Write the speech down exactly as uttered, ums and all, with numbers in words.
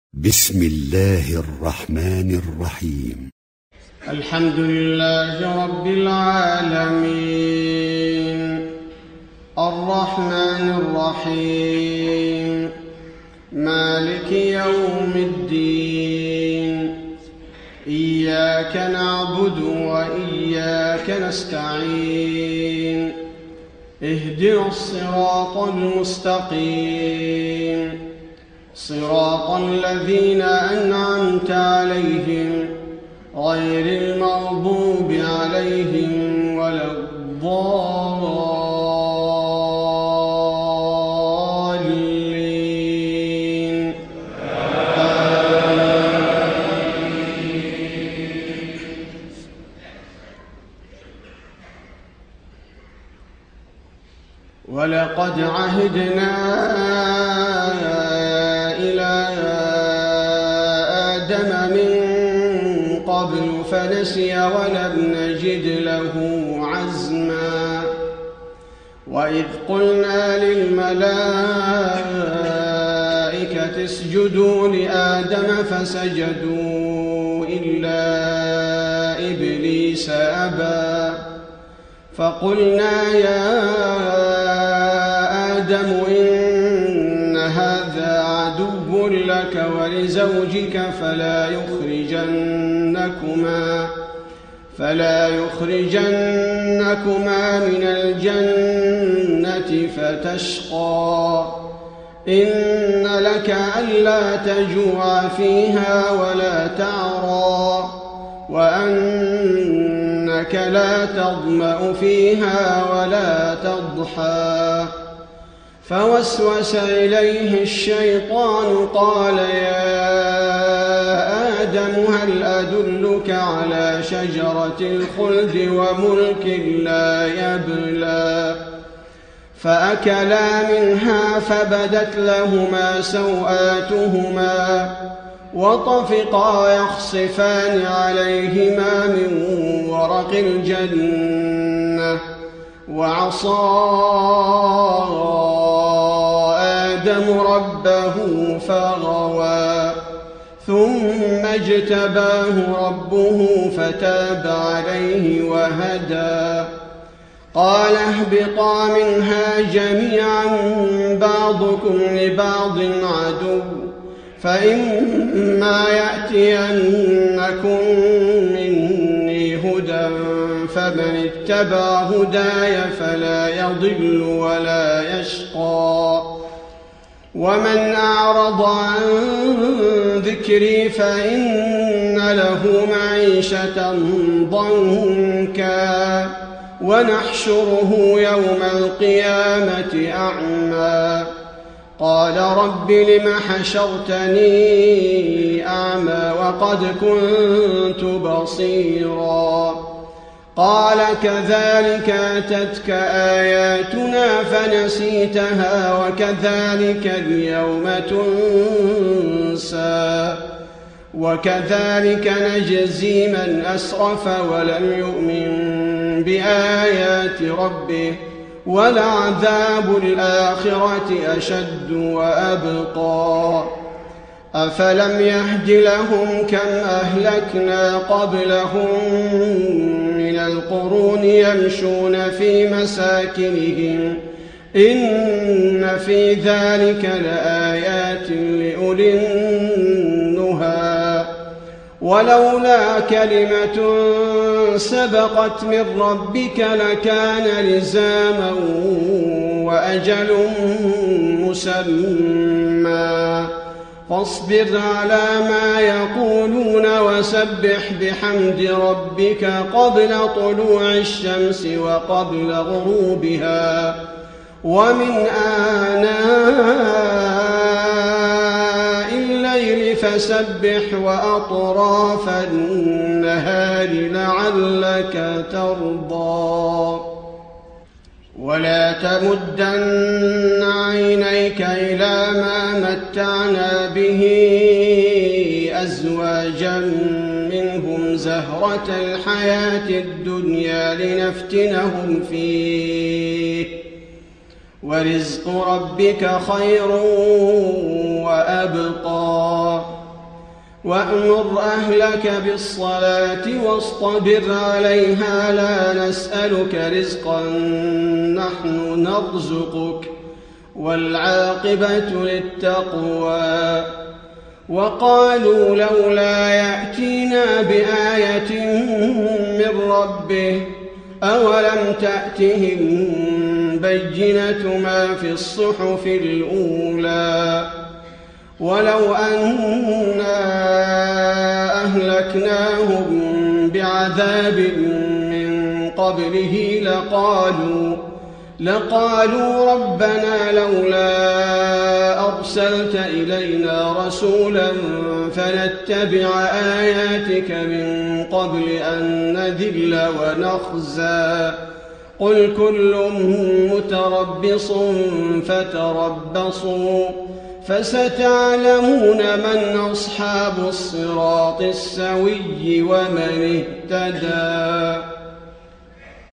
بسم الله الرحمن الرحيم. الحمد لله رب العالمين الرحمن الرحيم مالك يوم الدين إياك نعبد وإياك نستعين اهدنا الصراط المستقيم صراط الذين أنعمت عليهم غير المغضوب عليهم ولا الضالين. ولقد عهدنا إلى آدم من قبل فنسي ولم نجد له عزما وإذ قلنا للملائكة اسجدوا لآدم فسجدوا إلا إبليس أبى فقلنا يا آدم إن هذا عدو لك ولزوجك فلا يخرجنكما فلا يخرجنكما من الجنة فتشقى إن لك ألا تجوع فيها ولا تعرى وأنك لا تظمأ فيها ولا تضحى فوسوس إليه الشيطان قال يا آدم هل أدلك على شجرة الخلد وملك لا يبلى فأكلا منها فبدت لهما سوآتهما وطفقا يخصفان عليهما من ورق الجنة وعصى آدم ربه فغوى ثم اجتباه ربه فتاب عليه وهدى قال اهبطا منها جميعا بعضكم لبعض عدو فإما يأتينكم مني هدى فمن اتبع هداي فلا يضل ولا يشقى ومن أعرض عن ذكري فإن له معيشة ضنكا ونحشره يوم القيامة أعمى قال رب لم حشرتني أعمى وقد كنت بصيرا قال كذلك أتتك آياتنا فنسيتها وكذلك اليوم تنسى وكذلك نجزي من أسرف ولم يؤمن بآيات ربه ولعذاب الآخرة أشد وأبقى أفلم يهد لهم كم أهلكنا قبلهم من القرون يمشون في مساكنهم إن في ذلك لآيات لأولي النهى ولولا كلمة سبقت من ربك لكان لزاما وأجل مسمى فاصبر على ما يقولون وسبح بحمد ربك قبل طلوع الشمس وقبل غروبها ومن آناء الليل فسبح وأطراف النهار لعلك ترضى ولا تمدن عينيك إلى ما متعنا به أزواجا منهم زهرة الحياة الدنيا لنفتنهم فيه ورزق ربك خير وأبقى وأمر أهلك بالصلاة واصطبر عليها لا نسألك رزقا نحن نرزقك والعاقبة للتقوى. وقالوا لولا يأتينا بآية من ربه أولم تأتهم بينة ما في الصحف الأولى ولو أنا أهلكناهم بعذاب من قبله لقالوا لقالوا ربنا لولا أرسلت إلينا رسولا فنتبع آياتك من قبل أن نذل ونخزى قل كل متربص فتربصوا فستعلمون من أصحاب الصراط السوي ومن اهتدى.